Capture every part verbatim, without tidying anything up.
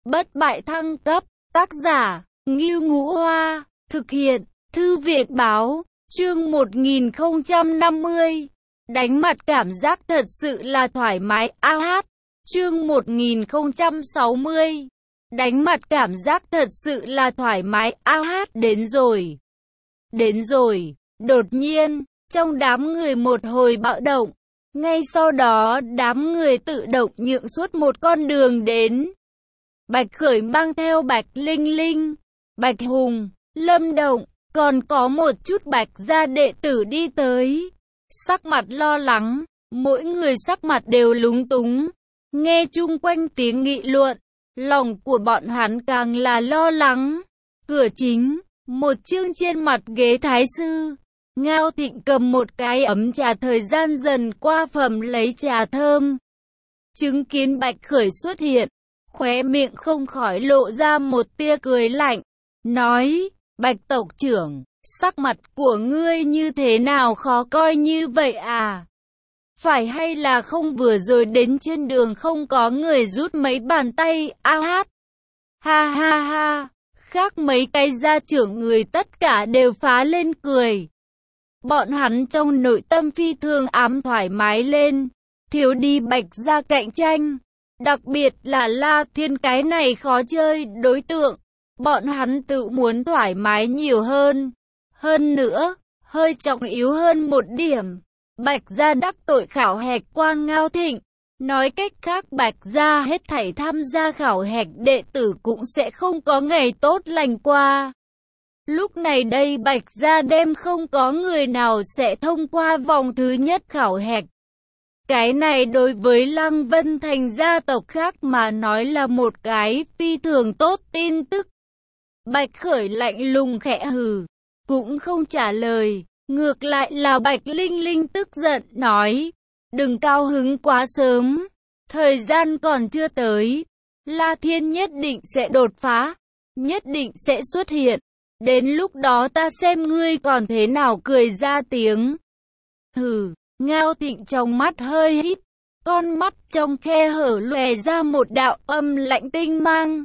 Bất bại thăng cấp, tác giả, Ngưu Ngũ Hoa, thực hiện, Thư viện Báo, chương một nghìn không trăm năm mươi. Đánh mặt cảm giác thật sự là thoải mái, a hát, chương một nghìn không trăm sáu mươi. Đánh mặt cảm giác thật sự là thoải mái, a hát, đến rồi. Đến rồi, đột nhiên, trong đám người một hồi bạo động. Ngay sau đó, đám người tự động nhượng suốt một con đường đến. Bạch Khởi mang theo Bạch Linh Linh, Bạch Hùng, Lâm Động, còn có một chút Bạch gia đệ tử đi tới. Sắc mặt lo lắng, mỗi người sắc mặt đều lúng túng. Nghe chung quanh tiếng nghị luận, lòng của bọn hắn càng là lo lắng. Cửa chính, một chương trên mặt ghế thái sư. Ngao Thịnh cầm một cái ấm trà, thời gian dần qua phẩm lấy trà thơm. Chứng kiến Bạch Khởi xuất hiện, khóe miệng không khỏi lộ ra một tia cười lạnh, nói, Bạch tộc trưởng, sắc mặt của ngươi như thế nào khó coi như vậy à? Phải hay là không vừa rồi đến trên đường không có người rút mấy bàn tay, a hát? Ha ha ha, khác mấy cái gia trưởng người tất cả đều phá lên cười. Bọn hắn trong nội tâm phi thường ám thoải mái lên, thiếu đi Bạch gia cạnh tranh. Đặc biệt là La Thiên cái này khó chơi đối tượng, bọn hắn tự muốn thoải mái nhiều hơn. Hơn nữa, hơi trọng yếu hơn một điểm, Bạch gia đắc tội khảo hạch quan Ngao Thịnh. Nói cách khác, Bạch gia hết thảy tham gia khảo hạch đệ tử cũng sẽ không có ngày tốt lành qua. Lúc này đây Bạch gia đem không có người nào sẽ thông qua vòng thứ nhất khảo hạch. Cái này đối với Lăng Vân Thành gia tộc khác mà nói là một cái phi thường tốt tin tức. Bạch Khởi lạnh lùng khẽ hừ, cũng không trả lời. Ngược lại là Bạch Linh Linh tức giận nói, đừng cao hứng quá sớm, thời gian còn chưa tới. La Thiên nhất định sẽ đột phá, nhất định sẽ xuất hiện. Đến lúc đó ta xem ngươi còn thế nào cười ra tiếng. Hừ. Ngao Thịnh trong mắt hơi híp, con mắt trong khe hở lòe ra một đạo âm lạnh tinh mang.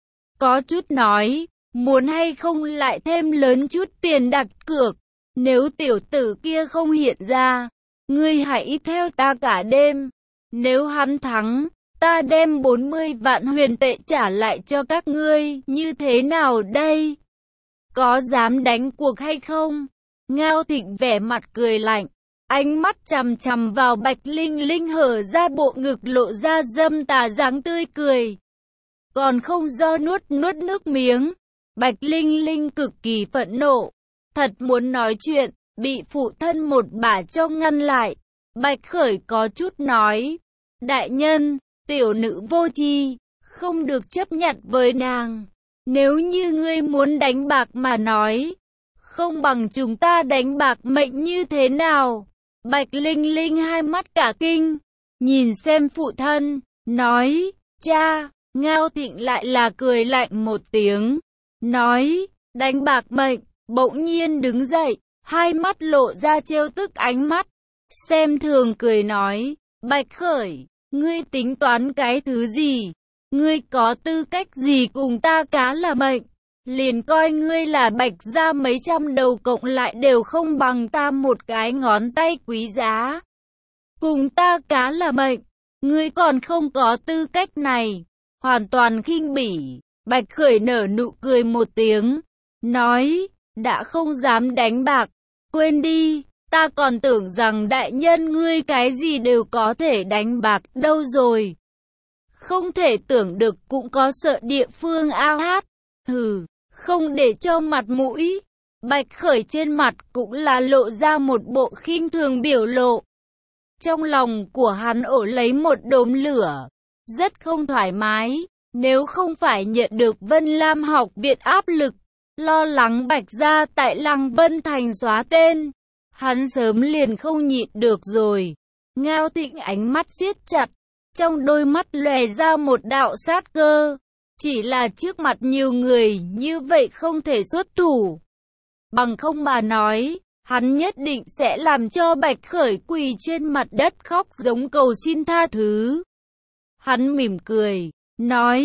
Có chút nói, muốn hay không lại thêm lớn chút tiền đặt cược, nếu tiểu tử kia không hiện ra, ngươi hãy theo ta cả đêm. Nếu hắn thắng, ta đem bốn mươi vạn huyền tệ trả lại cho các ngươi, như thế nào đây? Có dám đánh cuộc hay không? Ngao Thịnh vẻ mặt cười lạnh. Ánh mắt chằm chằm vào Bạch Linh Linh hở ra bộ ngực lộ ra dâm tà dáng tươi cười. Còn không do nuốt nuốt nước miếng. Bạch Linh Linh cực kỳ phẫn nộ. Thật muốn nói chuyện, bị phụ thân một bả cho ngăn lại. Bạch Khởi có chút nói. Đại nhân, tiểu nữ vô tri, không được chấp nhận với nàng. Nếu như ngươi muốn đánh bạc mà nói, không bằng chúng ta đánh bạc mệnh như thế nào? Bạch Linh Linh hai mắt cả kinh, nhìn xem phụ thân, nói, cha. Ngao Thịnh lại là cười lạnh một tiếng, nói, đánh bạc mệnh, bỗng nhiên đứng dậy, hai mắt lộ ra trêu tức ánh mắt, xem thường cười nói, Bạch Khởi, ngươi tính toán cái thứ gì? Ngươi có tư cách gì cùng ta cá là mệnh? Liền coi ngươi là Bạch gia mấy trăm đầu cộng lại đều không bằng ta một cái ngón tay quý giá. Cùng ta cá là mệnh, ngươi còn không có tư cách này, hoàn toàn khinh bỉ. Bạch Khởi nở nụ cười một tiếng, nói, đã không dám đánh bạc, quên đi, ta còn tưởng rằng đại nhân ngươi cái gì đều có thể đánh bạc đâu rồi. Không thể tưởng được cũng có sợ địa phương a hát, hừ. Không để cho mặt mũi, Bạch Khởi trên mặt cũng là lộ ra một bộ khinh thường biểu lộ. Trong lòng của hắn ổ lấy một đốm lửa, rất không thoải mái. Nếu không phải nhận được Vân Lam học viện áp lực, lo lắng Bạch gia tại Lăng Vân Thành xóa tên, hắn sớm liền không nhịn được rồi. Ngao Thịnh ánh mắt siết chặt, trong đôi mắt lòe ra một đạo sát cơ. Chỉ là trước mặt nhiều người như vậy không thể xuất thủ. Bằng không mà nói, hắn nhất định sẽ làm cho Bạch Khởi quỳ trên mặt đất khóc giống cầu xin tha thứ. Hắn mỉm cười, nói,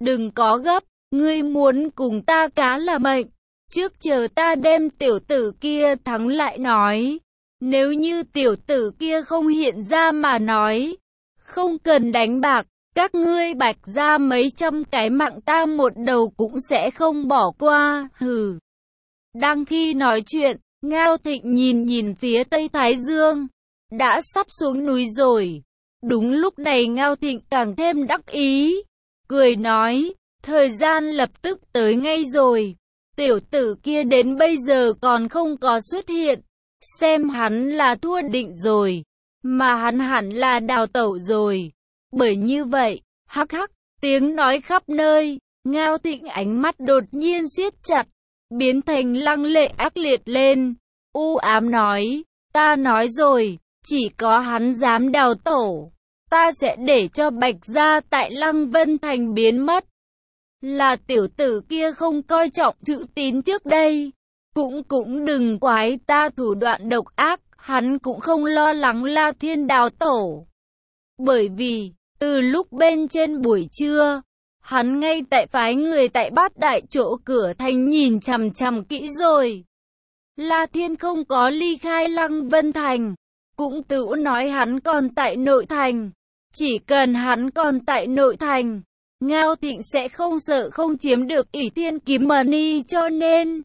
đừng có gấp, ngươi muốn cùng ta cá là mệnh. Trước chờ ta đem tiểu tử kia thắng lại nói. Nếu như tiểu tử kia không hiện ra mà nói, không cần đánh bạc, các ngươi Bạch gia mấy trăm cái mạng ta một đầu cũng sẽ không bỏ qua, hừ. Đang khi nói chuyện, Ngao Thịnh nhìn nhìn phía Tây Thái Dương, đã sắp xuống núi rồi. Đúng lúc này Ngao Thịnh càng thêm đắc ý, cười nói, thời gian lập tức tới ngay rồi. Tiểu tử kia đến bây giờ còn không có xuất hiện, xem hắn là thua định rồi, mà hắn hẳn là đào tẩu rồi. Bởi như vậy, hắc hắc, tiếng nói khắp nơi, Ngao Thịnh ánh mắt đột nhiên siết chặt, biến thành lăng lệ ác liệt lên, u ám nói, ta nói rồi, chỉ có hắn dám đào tẩu, ta sẽ để cho Bạch gia tại Lăng Vân Thành biến mất. Là tiểu tử kia không coi trọng chữ tín trước đây, cũng cũng đừng quái ta thủ đoạn độc ác, hắn cũng không lo lắng La Thiên đào tẩu. Bởi vì, từ lúc bên trên buổi trưa, hắn ngay tại phái người tại Bát Đại chỗ cửa thành nhìn chằm chằm kỹ rồi. La Thiên không có ly khai Lăng Vân Thành, cũng tự nói hắn còn tại nội thành. Chỉ cần hắn còn tại nội thành, Ngao Thịnh sẽ không sợ không chiếm được ỷ thiên kiếm mani, cho nên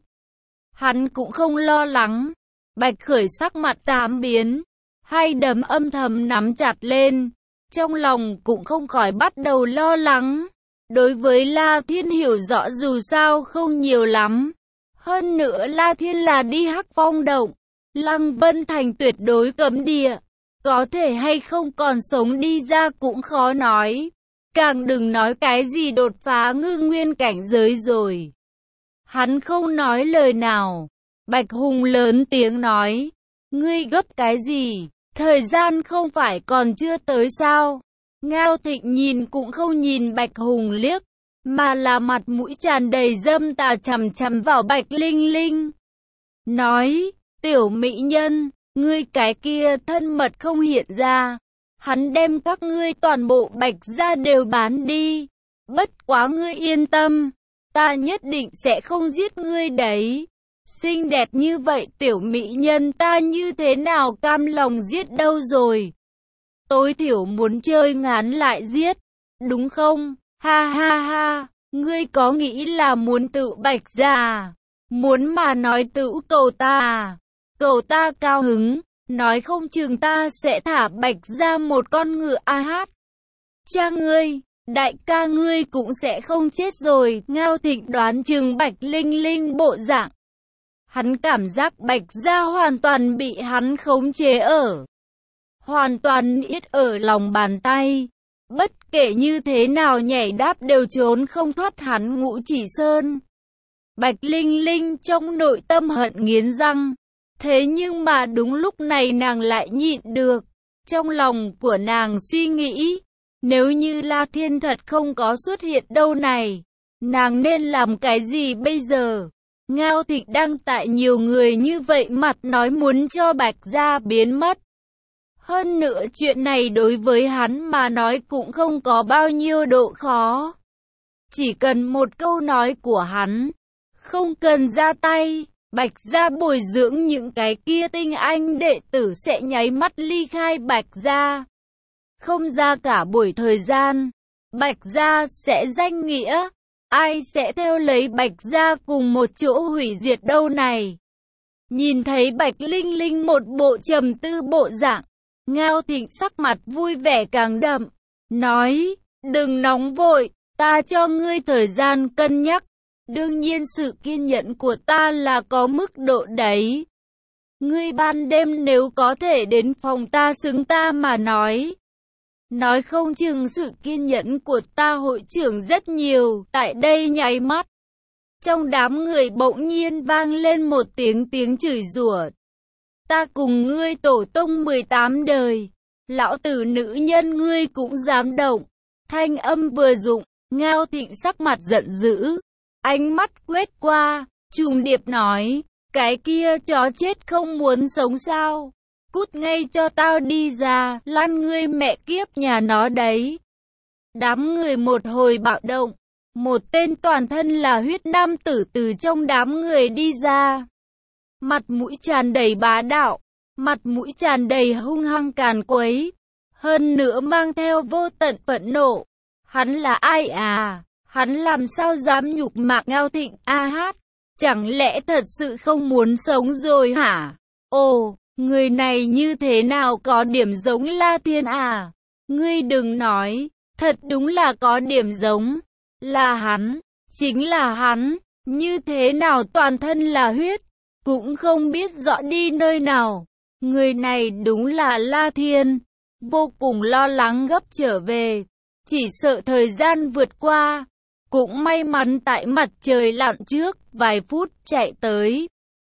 hắn cũng không lo lắng. Bạch Khởi sắc mặt tám biến, hai đấm âm thầm nắm chặt lên, trong lòng cũng không khỏi bắt đầu lo lắng. Đối với La Thiên hiểu rõ dù sao không nhiều lắm. Hơn nữa La Thiên là đi Hắc Phong Động, Lăng Vân Thành tuyệt đối cấm địa, có thể hay không còn sống đi ra cũng khó nói. Càng đừng nói cái gì đột phá ngư nguyên cảnh giới rồi. Hắn không nói lời nào. Bạch Hùng lớn tiếng nói, ngươi gấp cái gì, thời gian không phải còn chưa tới sao? Ngao Thịnh nhìn cũng không nhìn Bạch Hùng liếc, mà là mặt mũi tràn đầy dâm tà chằm chằm vào Bạch Linh Linh. Nói, tiểu mỹ nhân, ngươi cái kia thân mật không hiện ra. Hắn đem các ngươi toàn bộ Bạch gia đều bán đi. Bất quá ngươi yên tâm, ta nhất định sẽ không giết ngươi đấy. Xinh đẹp như vậy tiểu mỹ nhân ta như thế nào cam lòng giết đâu rồi. Tối thiểu muốn chơi ngán lại giết, đúng không? Ha ha ha, ngươi có nghĩ là muốn tự Bạch gia à? Muốn mà nói tự cầu ta à? Cầu ta cao hứng, nói không chừng ta sẽ thả Bạch gia một con ngựa a hát. Cha ngươi, đại ca ngươi cũng sẽ không chết rồi. Ngao Thịnh đoán chừng Bạch Linh Linh bộ dạng. Hắn cảm giác Bạch gia hoàn toàn bị hắn khống chế ở. Hoàn toàn ít ở lòng bàn tay. Bất kể như thế nào nhảy đáp đều trốn không thoát hắn Ngũ Chỉ Sơn. Bạch Linh Linh trong nội tâm hận nghiến răng. Thế nhưng mà đúng lúc này nàng lại nhịn được. Trong lòng của nàng suy nghĩ, nếu như La Thiên thật không có xuất hiện đâu này, nàng nên làm cái gì bây giờ? Ngao Thịnh đang tại nhiều người như vậy mặt nói muốn cho Bạch gia biến mất. Hơn nữa chuyện này đối với hắn mà nói cũng không có bao nhiêu độ khó. Chỉ cần một câu nói của hắn, không cần ra tay, Bạch gia bồi dưỡng những cái kia tinh anh đệ tử sẽ nháy mắt ly khai Bạch gia. Không ra cả buổi thời gian, Bạch gia sẽ danh nghĩa, ai sẽ theo lấy Bạch gia cùng một chỗ hủy diệt đâu này. Nhìn thấy Bạch Linh Linh một bộ trầm tư bộ dạng, Ngao Thịnh sắc mặt vui vẻ càng đậm, nói, đừng nóng vội, ta cho ngươi thời gian cân nhắc. Đương nhiên sự kiên nhẫn của ta là có mức độ đấy. Ngươi ban đêm nếu có thể đến phòng ta xứng ta mà nói. Nói không chừng sự kiên nhẫn của ta hội trưởng rất nhiều. Tại đây nháy mắt, trong đám người bỗng nhiên vang lên một tiếng tiếng chửi rủa. Ta cùng ngươi tổ tông mười tám đời, lão tử nữ nhân ngươi cũng dám động. Thanh âm vừa dụng, Ngao Thịnh sắc mặt giận dữ, ánh mắt quét qua, trùng điệp nói, cái kia chó chết không muốn sống sao? Cút ngay cho tao đi ra, lăn ngươi mẹ kiếp nhà nó đấy. Đám người một hồi bạo động, một tên toàn thân là huyết nam tử từ trong đám người đi ra. Mặt mũi tràn đầy bá đạo, mặt mũi tràn đầy hung hăng càn quấy, hơn nữa mang theo vô tận phẫn nộ. Hắn là ai à? Hắn làm sao dám nhục mạ Ngao Thịnh a hát? Chẳng lẽ thật sự không muốn sống rồi hả? Ồ, người này như thế nào có điểm giống La Thiên à? Ngươi đừng nói, thật đúng là có điểm giống. Là hắn, chính là hắn, như thế nào toàn thân là huyết, cũng không biết rõ đi nơi nào. Người này đúng là La Thiên, vô cùng lo lắng gấp trở về, chỉ sợ thời gian vượt qua. Cũng may mắn tại mặt trời lặn trước, vài phút chạy tới.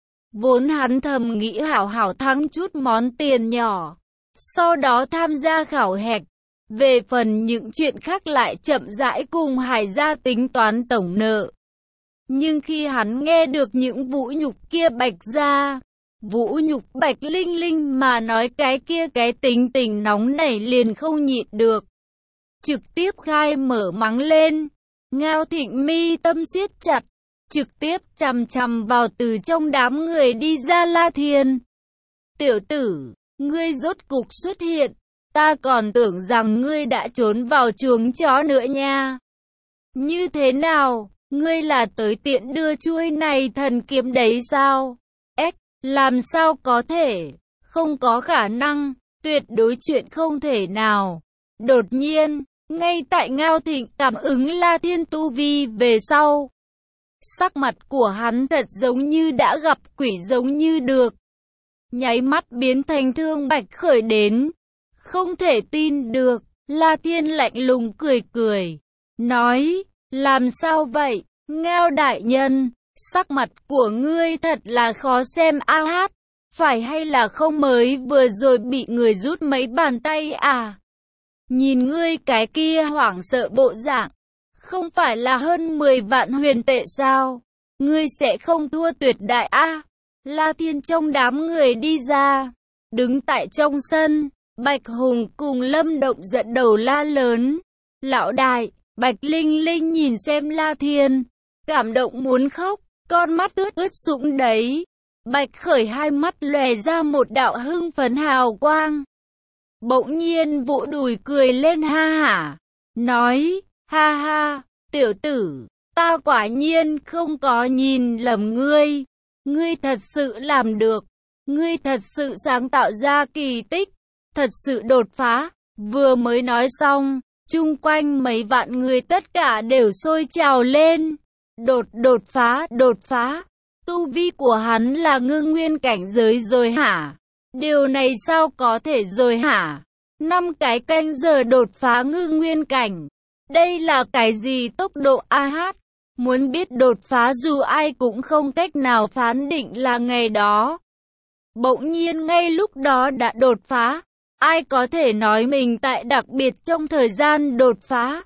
Vốn hắn thầm nghĩ hảo hảo thắng chút món tiền nhỏ, sau đó tham gia khảo hạch. Về phần những chuyện khác lại chậm rãi cùng Hải gia tính toán tổng nợ. Nhưng khi hắn nghe được những vũ nhục kia Bạch gia, vũ nhục Bạch Linh Linh mà nói cái kia cái tính tình nóng nảy liền không nhịn được. Trực tiếp khai mở mắng lên. Ngao Thịnh mi tâm siết chặt, trực tiếp chằm chằm vào từ trong đám người đi ra La Thiên. Tiểu tử, ngươi rốt cục xuất hiện, ta còn tưởng rằng ngươi đã trốn vào chuồng chó nữa nha. Như thế nào, ngươi là tới tiện đưa chuôi này thần kiếm đấy sao? Ếch, làm sao có thể, không có khả năng, tuyệt đối chuyện không thể nào. Đột nhiên, ngay tại Ngao Thịnh cảm ứng La Thiên tu vi về sau, sắc mặt của hắn thật giống như đã gặp quỷ giống như được. Nháy mắt biến thành thương bạch khởi đến. Không thể tin được, La Thiên lạnh lùng cười cười, nói, làm sao vậy, Ngao đại nhân, sắc mặt của ngươi thật là khó xem a hát, phải hay là không mới vừa rồi bị người rút mấy bàn tay à? Nhìn ngươi cái kia hoảng sợ bộ dạng, không phải là hơn mười vạn huyền tệ sao? Ngươi sẽ không thua tuyệt đại a? À? La Thiên trong đám người đi ra, đứng tại trong sân, Bạch Hùng cùng Lâm Động giận đầu la lớn. Lão đại, Bạch Linh Linh nhìn xem La Thiên, cảm động muốn khóc, con mắt ướt ướt sũng đấy. Bạch Khởi hai mắt lòe ra một đạo hưng phấn hào quang. Bỗng nhiên vỗ đùi cười lên ha hả, nói, ha ha, tiểu tử, ta quả nhiên không có nhìn lầm ngươi. Ngươi thật sự làm được, ngươi thật sự sáng tạo ra kỳ tích, thật sự đột phá. Vừa mới nói xong, chung quanh mấy vạn người tất cả đều sôi trào lên. Đột đột phá, đột phá, tu vi của hắn là ngưng nguyên cảnh giới rồi hả? Điều này sao có thể rồi hả? Năm cái canh giờ đột phá ngưng nguyên cảnh. Đây là cái gì tốc độ a hát? Muốn biết đột phá dù ai cũng không cách nào phán định là ngày đó. Bỗng nhiên ngay lúc đó đã đột phá. Ai có thể nói mình tại đặc biệt trong thời gian đột phá?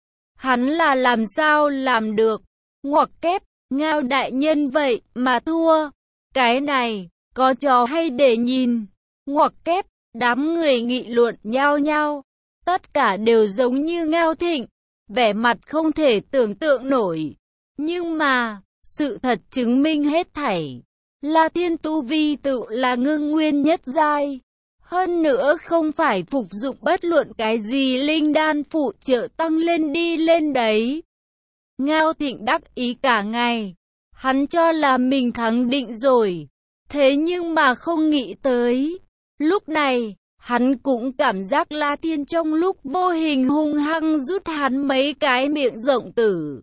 Hắn là làm sao làm được? Ngoặc kép, Ngao đại nhân vậy mà thua. Cái này, có trò hay để nhìn. Ngoặc kép, đám người nghị luận nhao nhao. Tất cả đều giống như Ngao Thịnh, vẻ mặt không thể tưởng tượng nổi. Nhưng mà, sự thật chứng minh hết thảy. La Thiên tu vi tự là ngưng nguyên nhất giai. Hơn nữa không phải phục dụng bất luận cái gì linh đan phụ trợ tăng lên đi lên đấy. Ngao Thịnh đắc ý cả ngày. Hắn cho là mình thắng định rồi. Thế nhưng mà không nghĩ tới. Lúc này, hắn cũng cảm giác La Thiên trong lúc vô hình hung hăng rút hắn mấy cái miệng rộng tử.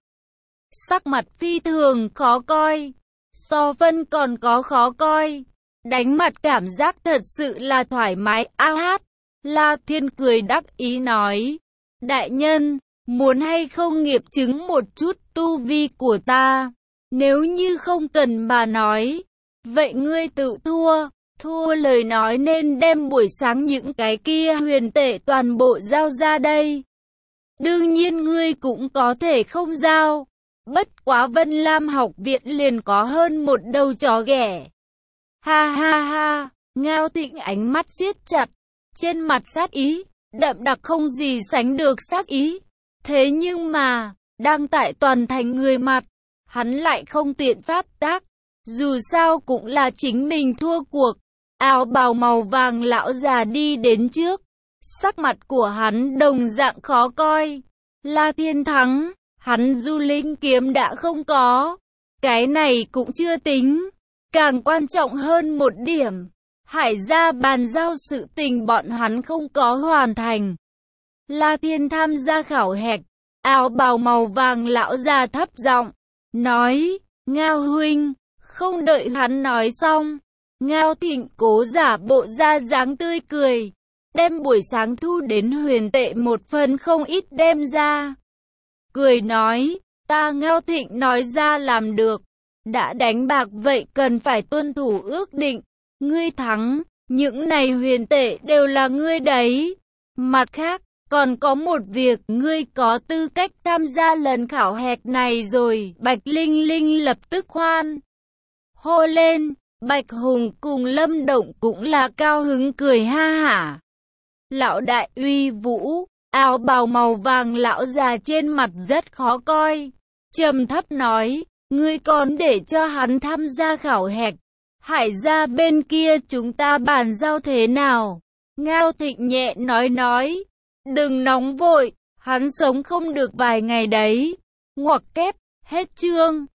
Sắc mặt phi thường khó coi. So Vân còn có khó coi. Đánh mặt cảm giác thật sự là thoải mái a hát. La Thiên cười đắc ý nói. Đại nhân, muốn hay không nghiệm chứng một chút tu vi của ta? Nếu như không cần mà nói, vậy ngươi tự thua. Thua lời nói nên đem buổi sáng những cái kia huyền tệ toàn bộ giao ra đây. Đương nhiên ngươi cũng có thể không giao. Bất quá Vân Lam học viện liền có hơn một đầu chó ghẻ. Ha ha ha, Ngao Thịnh ánh mắt siết chặt, trên mặt sát ý, đậm đặc không gì sánh được sát ý. Thế nhưng mà, đang tại toàn thành người mặt, hắn lại không tiện phát tác, dù sao cũng là chính mình thua cuộc. Áo bào màu vàng lão già đi đến trước, sắc mặt của hắn đồng dạng khó coi. La Thiên thắng, hắn Du Linh kiếm đã không có, cái này cũng chưa tính, càng quan trọng hơn một điểm, Hải gia bàn giao sự tình bọn hắn không có hoàn thành. La Thiên tham gia khảo hạch, áo bào màu vàng lão già thấp giọng nói, Ngao huynh. Không đợi hắn nói xong, Ngao Thịnh cố giả bộ ra dáng tươi cười, đem buổi sáng thu đến huyền tệ một phần không ít đem ra. Cười nói, ta Ngao Thịnh nói ra làm được, đã đánh bạc vậy cần phải tuân thủ ước định, ngươi thắng, những này huyền tệ đều là ngươi đấy. Mặt khác, còn có một việc, ngươi có tư cách tham gia lần khảo hạch này rồi. Bạch Linh Linh lập tức hoan hô lên, Bạch Hùng cùng Lâm Động cũng là cao hứng cười ha hả. Lão đại uy vũ, áo bào màu vàng lão già trên mặt rất khó coi, trầm thấp nói, ngươi còn để cho hắn tham gia khảo hạch, Hải gia bên kia chúng ta bàn giao thế nào? Ngao Thịnh nhẹ nói nói, đừng nóng vội, hắn sống không được vài ngày đấy. Ngoặc kép, hết chương.